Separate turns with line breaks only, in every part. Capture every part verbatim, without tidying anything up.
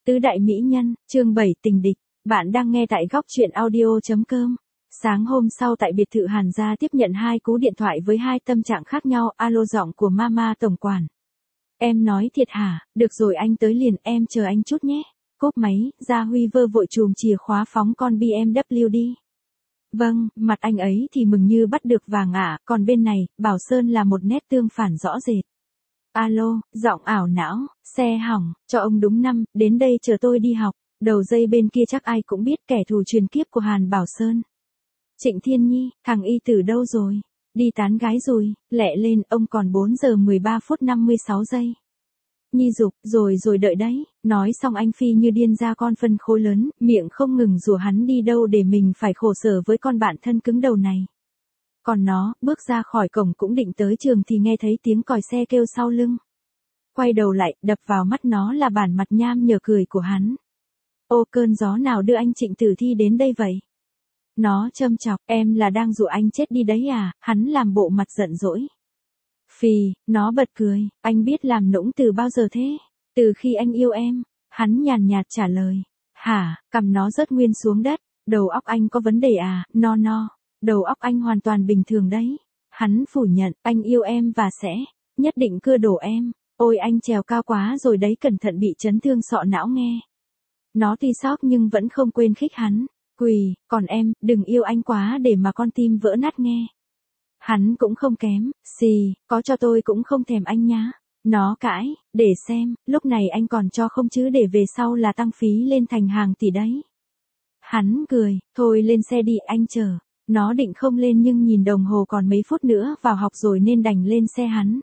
Tứ đại mỹ nhân, chương bảy tình địch, bạn đang nghe tại góc truyện audio.com. Sáng hôm sau tại biệt thự Hàn gia tiếp nhận hai cú điện thoại với hai tâm trạng khác nhau. Alo, giọng của Mama tổng quản. Em nói thiệt hả? Được rồi, anh tới liền, em chờ anh chút nhé. Cốp máy, Gia Huy vơ vội chùm chìa khóa phóng con bê em vê đi. Vâng, mặt anh ấy thì mừng như bắt được vàng ạ, còn bên này, Bảo Sơn là một nét tương phản rõ rệt. Alo, giọng ảo não, xe hỏng, cho ông đúng năm, đến đây chờ tôi đi học. Đầu dây bên kia chắc ai cũng biết kẻ thù truyền kiếp của Hàn Bảo Sơn. Trịnh Thiên Nhi, thằng y tử đâu rồi? Đi tán gái rồi, lẹ lên, ông còn bốn giờ mười ba phút năm mươi sáu giây. Nhi dục, rồi rồi đợi đấy, nói xong anh phi như điên ra con phân khối lớn, miệng không ngừng rủa hắn đi đâu để mình phải khổ sở với con bạn thân cứng đầu này. Còn nó, bước ra khỏi cổng cũng định tới trường thì nghe thấy tiếng còi xe kêu sau lưng. Quay đầu lại, đập vào mắt nó là bản mặt nham nhở cười của hắn. Ô, cơn gió nào đưa anh Trịnh Tử Thi đến đây vậy? Nó châm chọc, em là đang dụ anh chết đi đấy à? Hắn làm bộ mặt giận dỗi. Phì, nó bật cười, anh biết làm nũng từ bao giờ thế? Từ khi anh yêu em. Hắn nhàn nhạt trả lời. Hả? Cằm nó rớt nguyên xuống đất. Đầu óc anh có vấn đề à? No no. Đầu óc anh hoàn toàn bình thường đấy. Hắn phủ nhận, anh yêu em và sẽ nhất định cưa đổ em. Ôi anh trèo cao quá rồi đấy, cẩn thận bị chấn thương sọ não nghe. Nó tuy sốc nhưng vẫn không quên khích hắn. Quỳ, còn em, đừng yêu anh quá để mà con tim vỡ nát nghe. Hắn cũng không kém, xì, có cho tôi cũng không thèm anh nhá. Nó cãi, để xem, lúc này anh còn cho không chứ để về sau là tăng phí lên thành hàng tỷ đấy. Hắn cười, thôi lên xe đi, anh chờ. Nó định không lên nhưng nhìn đồng hồ còn mấy phút nữa vào học rồi nên đành lên xe hắn.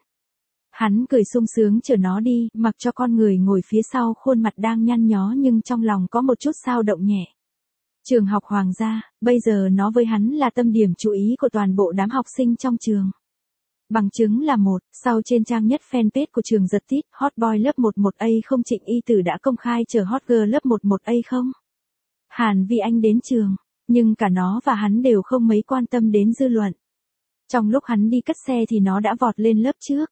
Hắn cười sung sướng chở nó đi, mặc cho con người ngồi phía sau khuôn mặt đang nhăn nhó nhưng trong lòng có một chút xao động nhẹ. Trường học Hoàng gia, bây giờ nó với hắn là tâm điểm chú ý của toàn bộ đám học sinh trong trường. Bằng chứng là một, sau trên trang nhất fanpage của trường giật tít, hot boy lớp mười một A không Trịnh Y Tử đã công khai chờ hot girl lớp mười một A không. Hàn Vi Anh đến trường, nhưng cả nó và hắn đều không mấy quan tâm đến dư luận. Trong lúc hắn đi cất xe thì nó đã vọt lên lớp trước.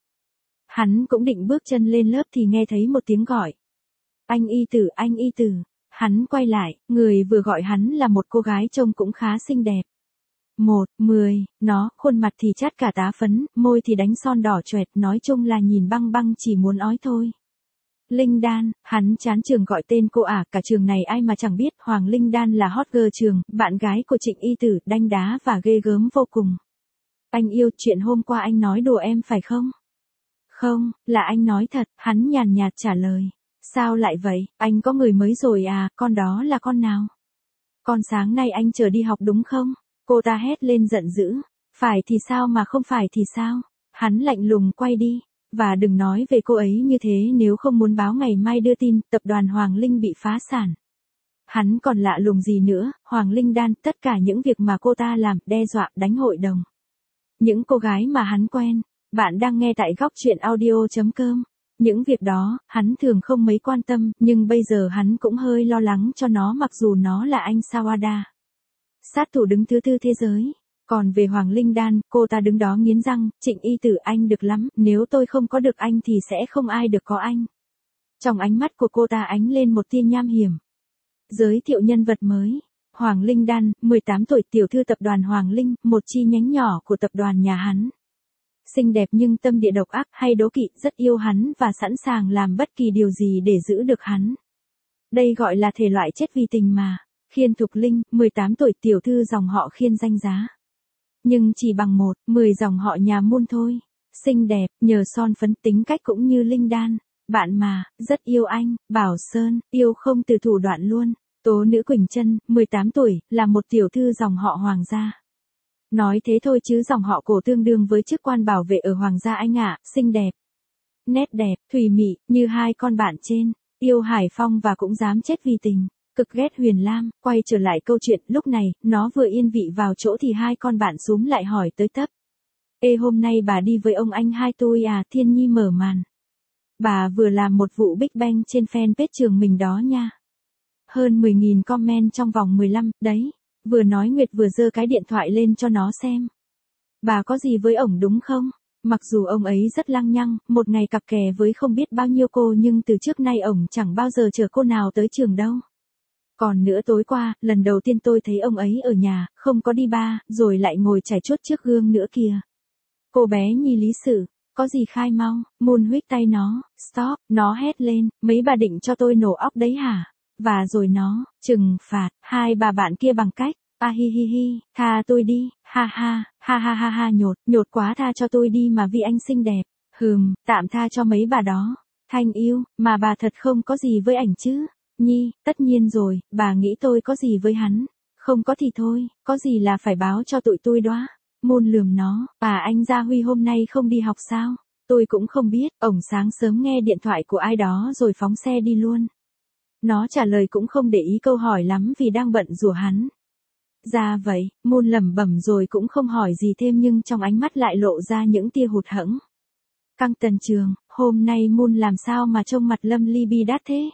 Hắn cũng định bước chân lên lớp thì nghe thấy một tiếng gọi. Anh Y Tử, anh Y Tử. Hắn quay lại, người vừa gọi hắn là một cô gái trông cũng khá xinh đẹp. Một, mười, nó, khuôn mặt thì chát cả tá phấn, môi thì đánh son đỏ choẹt, nói chung là nhìn băng băng chỉ muốn ói thôi. Linh Đan, hắn chán trường gọi tên cô à, cả trường này ai mà chẳng biết, Hoàng Linh Đan là hot girl trường, bạn gái của Trịnh Y Tử, đanh đá và ghê gớm vô cùng. Anh yêu, chuyện hôm qua anh nói đùa em phải không? Không, là anh nói thật, hắn nhàn nhạt trả lời. Sao lại vậy, anh có người mới rồi à, con đó là con nào? Con sáng nay anh chờ đi học đúng không? Cô ta hét lên giận dữ. Phải thì sao mà không phải thì sao? Hắn lạnh lùng quay đi. Và đừng nói về cô ấy như thế nếu không muốn báo ngày mai đưa tin, tập đoàn Hoàng Linh bị phá sản. Hắn còn lạ lùng gì nữa, Hoàng Linh Đan, tất cả những việc mà cô ta làm, đe dọa, đánh hội đồng. Những cô gái mà hắn quen, bạn đang nghe tại góc truyện audio.com. Những việc đó, hắn thường không mấy quan tâm, nhưng bây giờ hắn cũng hơi lo lắng cho nó mặc dù nó là anh Sawada. Sát thủ đứng thứ tư thế giới. Còn về Hoàng Linh Đan, cô ta đứng đó nghiến răng, Trịnh Y Tử anh được lắm, nếu tôi không có được anh thì sẽ không ai được có anh. Trong ánh mắt của cô ta ánh lên một tia nham hiểm. Giới thiệu nhân vật mới. Hoàng Linh Đan, mười tám tuổi, tiểu thư tập đoàn Hoàng Linh, một chi nhánh nhỏ của tập đoàn nhà hắn. Xinh đẹp nhưng tâm địa độc ác, hay đố kỵ, rất yêu hắn và sẵn sàng làm bất kỳ điều gì để giữ được hắn. Đây gọi là thể loại chết vì tình mà. Khiên Thục Linh, mười tám tuổi, tiểu thư dòng họ Khiên danh giá. Nhưng chỉ bằng một, mười dòng họ nhà môn thôi. Xinh đẹp, nhờ son phấn, tính cách cũng như Linh Đan. Bạn mà, rất yêu anh, Bảo Sơn, yêu không từ thủ đoạn luôn. Tố nữ Quỳnh Trân, mười tám tuổi, là một tiểu thư dòng họ Hoàng gia. Nói thế thôi chứ dòng họ cổ tương đương với chức quan bảo vệ ở Hoàng gia anh ạ, xinh đẹp. Nét đẹp, thùy mị, như hai con bạn trên, yêu Hải Phong và cũng dám chết vì tình, cực ghét Huyền Lam. Quay trở lại câu chuyện, lúc này, nó vừa yên vị vào chỗ thì hai con bạn xúm lại hỏi tới tấp. Ê hôm nay bà đi với ông anh hai tôi à, Thiên Nhi mở màn. Bà vừa làm một vụ Big Bang trên fanpage trường mình đó nha. Hơn mười nghìn comment trong vòng mười lăm, đấy. Vừa nói Nguyệt vừa giơ cái điện thoại lên cho nó xem. Bà có gì với ổng đúng không? Mặc dù ông ấy rất lăng nhăng, một ngày cặp kè với không biết bao nhiêu cô nhưng từ trước nay ổng chẳng bao giờ chở cô nào tới trường đâu. Còn nữa tối qua, lần đầu tiên tôi thấy ông ấy ở nhà, không có đi bar, rồi lại ngồi chải chuốt trước gương nữa kìa. Cô bé Nhi lý sự, có gì khai mau, Moon huých tay nó, stop, nó hét lên, mấy bà định cho tôi nổ óc đấy hả? Và rồi nó, trừng phạt, hai bà bạn kia bằng cách, a hi hi hi, tha tôi đi, ha ha, ha ha ha ha nhột, nhột quá tha cho tôi đi mà vì anh xinh đẹp, hừm, tạm tha cho mấy bà đó, Thanh yêu, mà bà thật không có gì với ảnh chứ, Nhi, tất nhiên rồi, bà nghĩ tôi có gì với hắn, không có thì thôi, có gì là phải báo cho tụi tôi đó. Moon lườm nó, à anh Gia Huy hôm nay không đi học sao? Tôi cũng không biết, ổng sáng sớm nghe điện thoại của ai đó rồi phóng xe đi luôn. Nó trả lời cũng không để ý câu hỏi lắm vì đang bận rủa hắn. Ra vậy, Moon lẩm bẩm rồi cũng không hỏi gì thêm nhưng trong ánh mắt lại lộ ra những tia hụt hẫng. Căng Tần Trường, hôm nay Moon làm sao mà trông mặt lâm ly bi đát thế?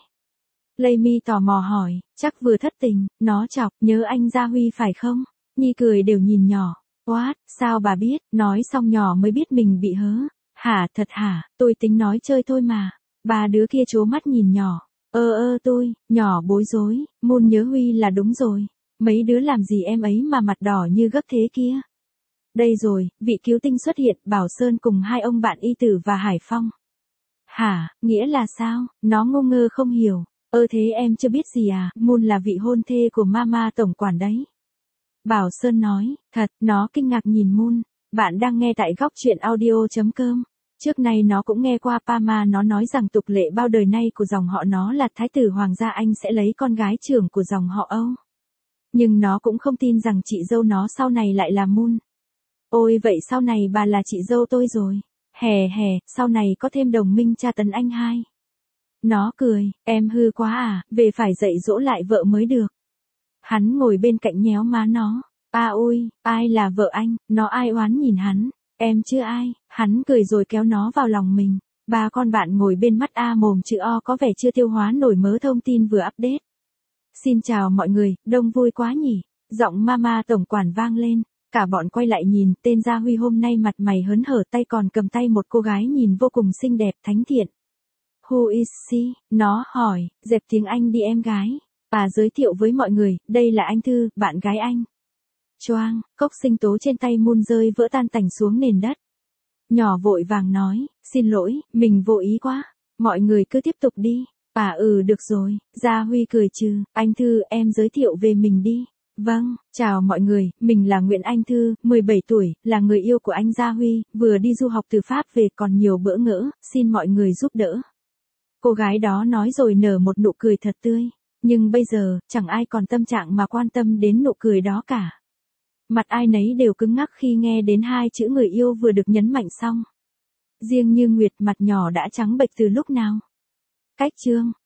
Lamy tò mò hỏi, chắc vừa thất tình, nó chọc, nhớ anh Gia Huy phải không? Nhi cười đều nhìn nhỏ. What, sao bà biết, nói xong nhỏ mới biết mình bị hớ. Hả, thật hả, tôi tính nói chơi thôi mà. Ba đứa kia trố mắt nhìn nhỏ. Ơ ơ tôi, nhỏ bối rối, Moon nhớ Huy là đúng rồi. Mấy đứa làm gì em ấy mà mặt đỏ như gấc thế kia. Đây rồi, vị cứu tinh xuất hiện, Bảo Sơn cùng hai ông bạn Y Tử và Hải Phong. Hả, nghĩa là sao, nó ngô ngơ không hiểu. Ơ thế em chưa biết gì à, Moon là vị hôn thê của Mama tổng quản đấy. Bảo Sơn nói, thật, nó kinh ngạc nhìn Moon. Bạn đang nghe tại góc truyện audio.com. Trước nay nó cũng nghe qua Pama nó nói rằng tục lệ bao đời nay của dòng họ nó là thái tử Hoàng gia Anh sẽ lấy con gái trưởng của dòng họ Âu. Nhưng nó cũng không tin rằng chị dâu nó sau này lại là Moon. Ôi vậy sau này bà là chị dâu tôi rồi. Hè hè, sau này có thêm đồng minh tra tấn anh hai. Nó cười, em hư quá à, về phải dạy dỗ lại vợ mới được. Hắn ngồi bên cạnh nhéo má nó. À ôi, ai là vợ anh, nó ai oán nhìn hắn. Em chưa ai, hắn cười rồi kéo nó vào lòng mình. Ba con bạn ngồi bên mắt A mồm chữ O có vẻ chưa tiêu hóa nổi mớ thông tin vừa update. Xin chào mọi người, đông vui quá nhỉ. Giọng Mama tổng quản vang lên. Cả bọn quay lại nhìn, tên Gia Huy hôm nay mặt mày hớn hở tay còn cầm tay một cô gái nhìn vô cùng xinh đẹp thánh thiện. Who is she? Nó hỏi, dẹp tiếng Anh đi em gái. Bà giới thiệu với mọi người, đây là anh Thư, bạn gái anh. Choang, cốc sinh tố trên tay Moon rơi vỡ tan tành xuống nền đất. Nhỏ vội vàng nói, xin lỗi, mình vô ý quá. Mọi người cứ tiếp tục đi. À ừ được rồi, Gia Huy cười trừ, anh Thư em giới thiệu về mình đi. Vâng, chào mọi người, mình là Nguyễn Anh Thư, mười bảy tuổi, là người yêu của anh Gia Huy, vừa đi du học từ Pháp về còn nhiều bỡ ngỡ, xin mọi người giúp đỡ. Cô gái đó nói rồi nở một nụ cười thật tươi. Nhưng bây giờ, chẳng ai còn tâm trạng mà quan tâm đến nụ cười đó cả. Mặt ai nấy đều cứng ngắc khi nghe đến hai chữ người yêu vừa được nhấn mạnh xong. Riêng Như Nguyệt mặt nhỏ đã trắng bệch từ lúc nào. Cách chương